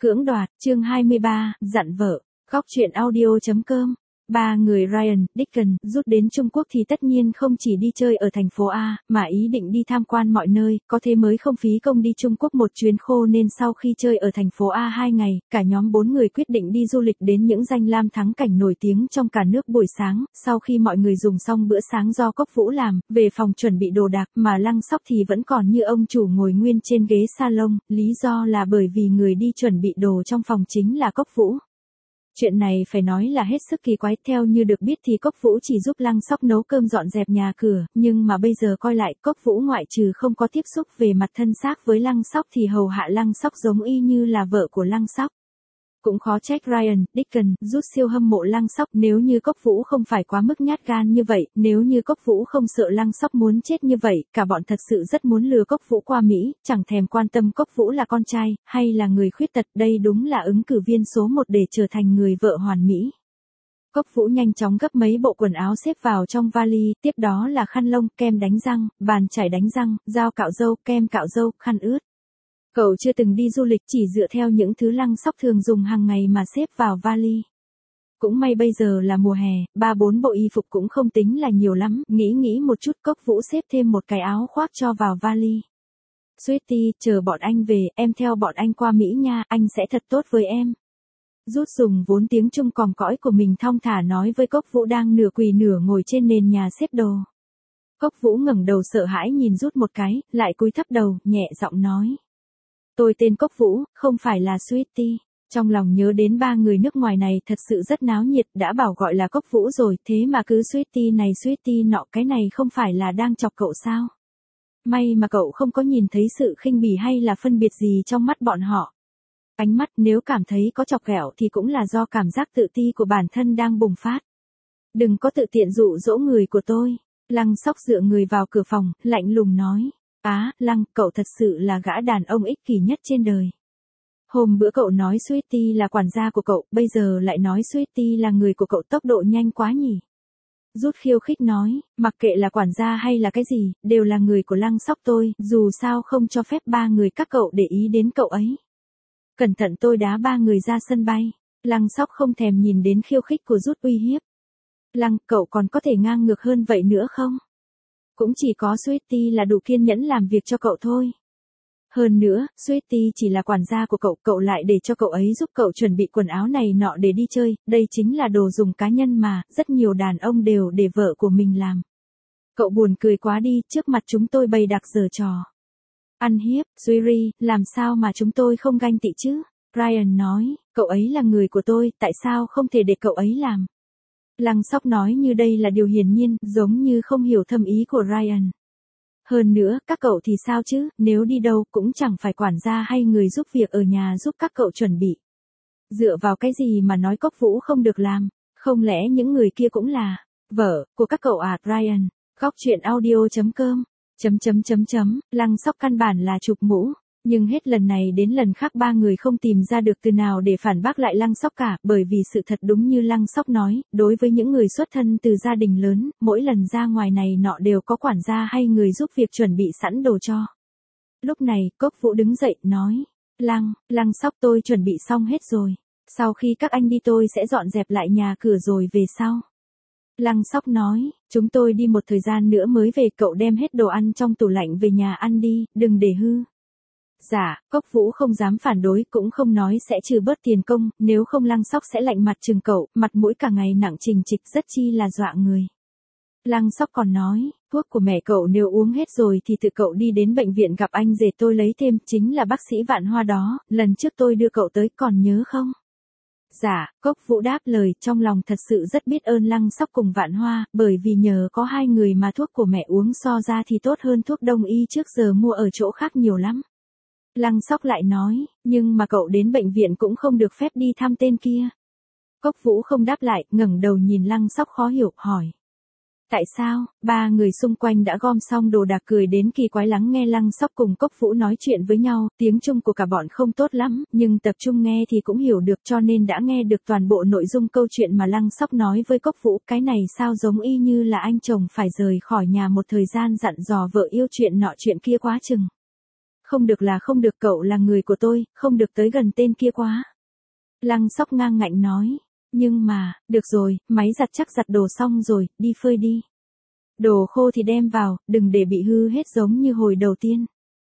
Cưỡng đoạt, chương 23, dặn vợ. Góc truyện audio.com. Ba người Ryan, Deacon, rút đến Trung Quốc thì tất nhiên không chỉ đi chơi ở thành phố A, mà ý định đi tham quan mọi nơi, có thế mới không phí công đi Trung Quốc một chuyến khô nên sau khi chơi ở thành phố A 2 ngày, cả nhóm 4 người quyết định đi du lịch đến những danh lam thắng cảnh nổi tiếng trong cả nước buổi sáng, sau khi mọi người dùng xong bữa sáng do Cốc Vũ làm, về phòng chuẩn bị đồ đạc mà Lăng Sóc thì vẫn còn như ông chủ ngồi nguyên trên ghế salon, lý do là bởi vì người đi chuẩn bị đồ trong phòng chính là Cốc Vũ. Chuyện này phải nói là hết sức kỳ quái, theo như được biết thì Cốc Vũ chỉ giúp Lăng Sóc nấu cơm dọn dẹp nhà cửa, nhưng mà bây giờ coi lại Cốc Vũ ngoại trừ không có tiếp xúc về mặt thân xác với Lăng Sóc thì hầu hạ Lăng Sóc giống y như là vợ của Lăng Sóc. Cũng khó trách Ryan, Deacon, rút siêu hâm mộ Lăng Sóc, nếu như Cốc Vũ không phải quá mức nhát gan như vậy, nếu như Cốc Vũ không sợ Lăng Sóc muốn chết như vậy, cả bọn thật sự rất muốn lừa Cốc Vũ qua Mỹ, chẳng thèm quan tâm Cốc Vũ là con trai, hay là người khuyết tật, đây đúng là ứng cử viên số 1 để trở thành người vợ hoàn mỹ. Cốc Vũ nhanh chóng gấp mấy bộ quần áo xếp vào trong vali, tiếp đó là khăn lông, kem đánh răng, bàn chải đánh răng, dao cạo râu, kem cạo râu, khăn ướt. Cậu chưa từng đi du lịch, chỉ dựa theo những thứ Lăng Sóc thường dùng hàng ngày mà xếp vào vali. Cũng may bây giờ là mùa hè, 3-4 bộ y phục cũng không tính là nhiều lắm, nghĩ một chút Cốc Vũ xếp thêm một cái áo khoác cho vào vali. Sweetie, chờ bọn anh về, em theo bọn anh qua Mỹ nha, anh sẽ thật tốt với em. Rút dùng vốn tiếng Trung còm cõi của mình thong thả nói với Cốc Vũ đang nửa quỳ nửa ngồi trên nền nhà xếp đồ. Cốc Vũ ngẩng đầu sợ hãi nhìn Rút một cái, lại cúi thấp đầu, nhẹ giọng nói. Tôi tên Cốc Vũ, không phải là Sweetie. Trong lòng nhớ đến ba người nước ngoài này thật sự rất náo nhiệt, đã bảo gọi là Cốc Vũ rồi, thế mà cứ Sweetie này Sweetie nọ, cái này không phải là đang chọc cậu sao? May mà cậu không có nhìn thấy sự khinh bỉ hay là phân biệt gì trong mắt bọn họ. Ánh mắt nếu cảm thấy có chọc ghẹo thì cũng là do cảm giác tự ti của bản thân đang bùng phát. Đừng có tự tiện dụ dỗ người của tôi. Lăng Sóc dựa người vào cửa phòng, lạnh lùng nói. Lăng, cậu thật sự là gã đàn ông ích kỷ nhất trên đời. Hôm bữa cậu nói Sweetie là quản gia của cậu, bây giờ lại nói Sweetie là người của cậu, tốc độ nhanh quá nhỉ. Rút khiêu khích nói, mặc kệ là quản gia hay là cái gì, đều là người của Lăng Sóc tôi, dù sao không cho phép ba người các cậu để ý đến cậu ấy. Cẩn thận tôi đá ba người ra sân bay. Lăng Sóc không thèm nhìn đến khiêu khích của Rút uy hiếp. Lăng, cậu còn có thể ngang ngược hơn vậy nữa không? Cũng chỉ có Sweetie là đủ kiên nhẫn làm việc cho cậu thôi. Hơn nữa, Sweetie chỉ là quản gia của cậu, cậu lại để cho cậu ấy giúp cậu chuẩn bị quần áo này nọ để đi chơi, đây chính là đồ dùng cá nhân mà, rất nhiều đàn ông đều để vợ của mình làm. Cậu buồn cười quá đi, trước mặt chúng tôi bày đặt giở trò. Ăn hiếp, Sweetie, làm sao mà chúng tôi không ganh tị chứ? Ryan nói, cậu ấy là người của tôi, tại sao không thể để cậu ấy làm? Lăng Sóc nói như đây là điều hiển nhiên, giống như không hiểu thâm ý của Ryan. Hơn nữa, các cậu thì sao chứ, nếu đi đâu cũng chẳng phải quản gia hay người giúp việc ở nhà giúp các cậu chuẩn bị. Dựa vào cái gì mà nói Cốc Vũ không được làm, không lẽ những người kia cũng là vợ của các cậu à? Ryan, góc truyện audio.com. Lăng Sóc căn bản là chụp mũ. Nhưng hết lần này đến lần khác ba người không tìm ra được từ nào để phản bác lại Lăng Sóc cả, bởi vì sự thật đúng như Lăng Sóc nói, đối với những người xuất thân từ gia đình lớn, mỗi lần ra ngoài này nọ đều có quản gia hay người giúp việc chuẩn bị sẵn đồ cho. Lúc này, Cốc Vũ đứng dậy, nói, Lăng Sóc tôi chuẩn bị xong hết rồi. Sau khi các anh đi tôi sẽ dọn dẹp lại nhà cửa rồi về sau. Lăng Sóc nói, chúng tôi đi một thời gian nữa mới về, cậu đem hết đồ ăn trong tủ lạnh về nhà ăn đi, đừng để hư. Dạ, Cốc Vũ không dám phản đối, cũng không nói sẽ trừ bớt tiền công, nếu không Lăng Sóc sẽ lạnh mặt chừng cậu, mặt mũi cả ngày nặng trình trịch rất chi là dọa người. Lăng Sóc còn nói, thuốc của mẹ cậu nếu uống hết rồi thì tự cậu đi đến bệnh viện gặp anh rể tôi lấy thêm, chính là bác sĩ Vạn Hoa đó, lần trước tôi đưa cậu tới còn nhớ không? Dạ, Cốc Vũ đáp lời, trong lòng thật sự rất biết ơn Lăng Sóc cùng Vạn Hoa, bởi vì nhờ có hai người mà thuốc của mẹ uống so ra thì tốt hơn thuốc đông y trước giờ mua ở chỗ khác nhiều lắm. Lăng Sóc lại nói, nhưng mà cậu đến bệnh viện cũng không được phép đi thăm tên kia. Cốc Vũ không đáp lại, ngẩng đầu nhìn Lăng Sóc khó hiểu, hỏi. Tại sao? Ba người xung quanh đã gom xong đồ đạc cười đến kỳ quái lắng nghe Lăng Sóc cùng Cốc Vũ nói chuyện với nhau, tiếng Trung của cả bọn không tốt lắm, nhưng tập trung nghe thì cũng hiểu được cho nên đã nghe được toàn bộ nội dung câu chuyện mà Lăng Sóc nói với Cốc Vũ, cái này sao giống y như là anh chồng phải rời khỏi nhà một thời gian dặn dò vợ yêu chuyện nọ chuyện kia quá chừng. Không được là không được, cậu là người của tôi, không được tới gần tên kia quá. Lăng Sóc ngang ngạnh nói. Nhưng mà, được rồi, máy giặt chắc giặt đồ xong rồi, đi phơi đi. Đồ khô thì đem vào, đừng để bị hư hết giống như hồi đầu tiên.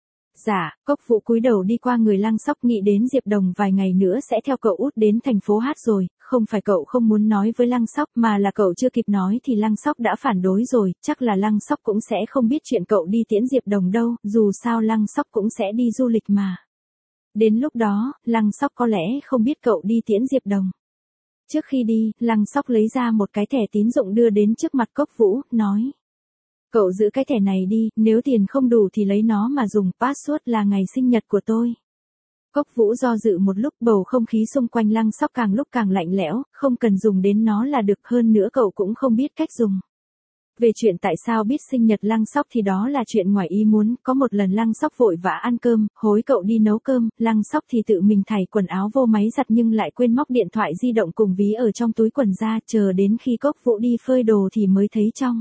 Dạ, Cốc Vũ cúi đầu đi qua người Lăng Sóc, nghĩ đến Diệp Đồng vài ngày nữa sẽ theo cậu út đến thành phố hát rồi, không phải cậu không muốn nói với Lăng Sóc mà là cậu chưa kịp nói thì Lăng Sóc đã phản đối rồi, chắc là Lăng Sóc cũng sẽ không biết chuyện cậu đi tiễn Diệp Đồng đâu, dù sao Lăng Sóc cũng sẽ đi du lịch mà. Đến lúc đó, Lăng Sóc có lẽ không biết cậu đi tiễn Diệp Đồng. Trước khi đi, Lăng Sóc lấy ra một cái thẻ tín dụng đưa đến trước mặt Cốc Vũ, nói. Cậu giữ cái thẻ này đi, nếu tiền không đủ thì lấy nó mà dùng, password là ngày sinh nhật của tôi. Cốc Vũ do dự một lúc, bầu không khí xung quanh Lăng Sóc càng lúc càng lạnh lẽo, không cần dùng đến nó là được, hơn nữa cậu cũng không biết cách dùng. Về chuyện tại sao biết sinh nhật Lăng Sóc thì đó là chuyện ngoài ý muốn, có một lần Lăng Sóc vội vã ăn cơm, hối cậu đi nấu cơm, Lăng Sóc thì tự mình thảy quần áo vô máy giặt nhưng lại quên móc điện thoại di động cùng ví ở trong túi quần ra, chờ đến khi Cốc Vũ đi phơi đồ thì mới thấy trong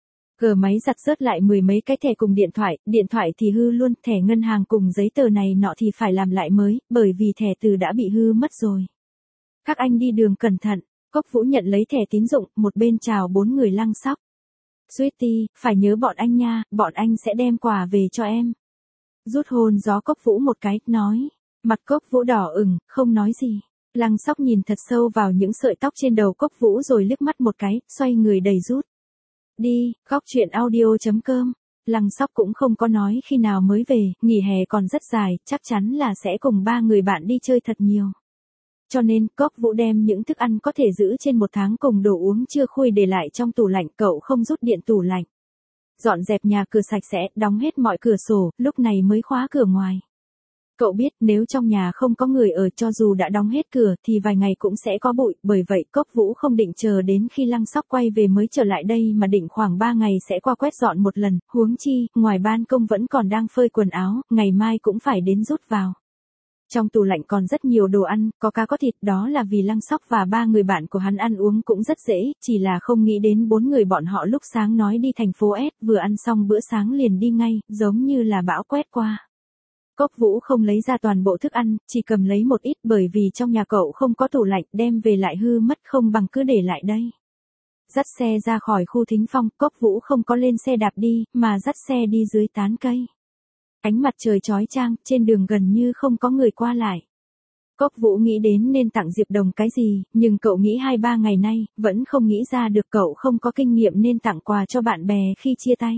máy giặt rớt lại mười mấy cái thẻ cùng điện thoại thì hư luôn, thẻ ngân hàng cùng giấy tờ này nọ thì phải làm lại mới, bởi vì thẻ từ đã bị hư mất rồi. Các anh đi đường cẩn thận, Cốc Vũ nhận lấy thẻ tín dụng, một bên chào bốn người Lăng Sóc. Sweetie, phải nhớ bọn anh nha, bọn anh sẽ đem quà về cho em. Rút hôn gió Cốc Vũ một cái, nói. Mặt Cốc Vũ đỏ ửng, không nói gì. Lăng Sóc nhìn thật sâu vào những sợi tóc trên đầu Cốc Vũ rồi liếc mắt một cái, xoay người đầy rút. Đi, góc chuyện audio.com. Lăng Sóc cũng không có nói khi nào mới về, nghỉ hè còn rất dài, chắc chắn là sẽ cùng ba người bạn đi chơi thật nhiều. Cho nên, Cốc Vũ đem những thức ăn có thể giữ trên một tháng cùng đồ uống chưa khui để lại trong tủ lạnh, cậu không rút điện tủ lạnh. Dọn dẹp nhà cửa sạch sẽ, đóng hết mọi cửa sổ, lúc này mới khóa cửa ngoài. Cậu biết nếu trong nhà không có người ở cho dù đã đóng hết cửa thì vài ngày cũng sẽ có bụi, bởi vậy Cốc Vũ không định chờ đến khi Lăng Sóc quay về mới trở lại đây mà định khoảng 3 ngày sẽ qua quét dọn một lần, huống chi, ngoài ban công vẫn còn đang phơi quần áo, ngày mai cũng phải đến rút vào. Trong tủ lạnh còn rất nhiều đồ ăn, có cá có thịt, đó là vì Lăng Sóc và ba người bạn của hắn ăn uống cũng rất dễ, chỉ là không nghĩ đến bốn người bọn họ lúc sáng nói đi thành phố S, vừa ăn xong bữa sáng liền đi ngay, giống như là bão quét qua. Cốc Vũ không lấy ra toàn bộ thức ăn, chỉ cầm lấy một ít bởi vì trong nhà cậu không có tủ lạnh, đem về lại hư mất, không bằng cứ để lại đây. Dắt xe ra khỏi khu thính phong, Cốc Vũ không có lên xe đạp đi, mà dắt xe đi dưới tán cây. Ánh mặt trời chói chang, trên đường gần như không có người qua lại. Cốc Vũ nghĩ đến nên tặng Diệp Đồng cái gì, nhưng cậu nghĩ 2-3 ngày nay, vẫn không nghĩ ra được, cậu không có kinh nghiệm nên tặng quà cho bạn bè khi chia tay.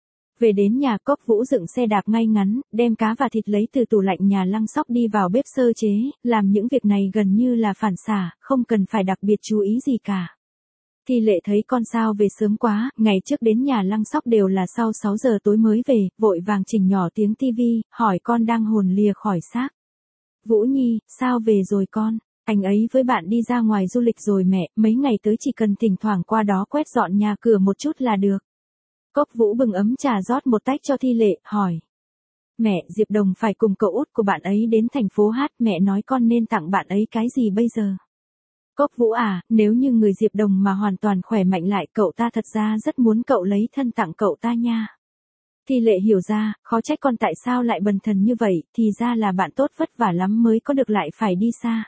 Về đến nhà, Cốc Vũ dựng xe đạp ngay ngắn, đem cá và thịt lấy từ tủ lạnh nhà Lăng Sóc đi vào bếp sơ chế, làm những việc này gần như là phản xạ, không cần phải đặc biệt chú ý gì cả. Thi Lệ thấy con sao về sớm quá, ngày trước đến nhà Lăng Sóc đều là sau 6 giờ tối mới về, vội vàng chỉnh nhỏ tiếng tivi, hỏi con đang hồn lìa khỏi xác. Vũ Nhi, sao về rồi con? Anh ấy với bạn đi ra ngoài du lịch rồi mẹ, mấy ngày tới chỉ cần thỉnh thoảng qua đó quét dọn nhà cửa một chút là được. Cốc Vũ bưng ấm trà rót một tách cho Thi Lệ, hỏi. Mẹ, Diệp Đồng phải cùng cậu út của bạn ấy đến thành phố hát, mẹ nói con nên tặng bạn ấy cái gì bây giờ? Cốc Vũ à, nếu như người Diệp Đồng mà hoàn toàn khỏe mạnh lại, cậu ta thật ra rất muốn cậu lấy thân tặng cậu ta nha. Thi Lệ hiểu ra, khó trách con tại sao lại bần thần như vậy, thì ra là bạn tốt vất vả lắm mới có được lại phải đi xa.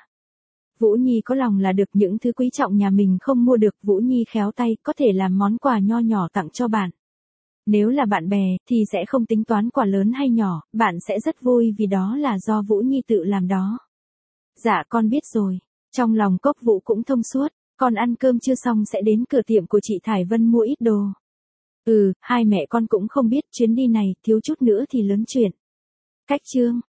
Vũ Nhi có lòng là được, những thứ quý trọng nhà mình không mua được, Vũ Nhi khéo tay, có thể làm món quà nho nhỏ tặng cho bạn. Nếu là bạn bè, thì sẽ không tính toán quà lớn hay nhỏ, bạn sẽ rất vui vì đó là do Vũ Nhi tự làm đó. Dạ con biết rồi. Trong lòng Cốc Vũ cũng thông suốt, con ăn cơm chưa xong sẽ đến cửa tiệm của chị Thải Vân mua ít đồ. Hai mẹ con cũng không biết chuyến đi này thiếu chút nữa thì lớn chuyện. Cách chương.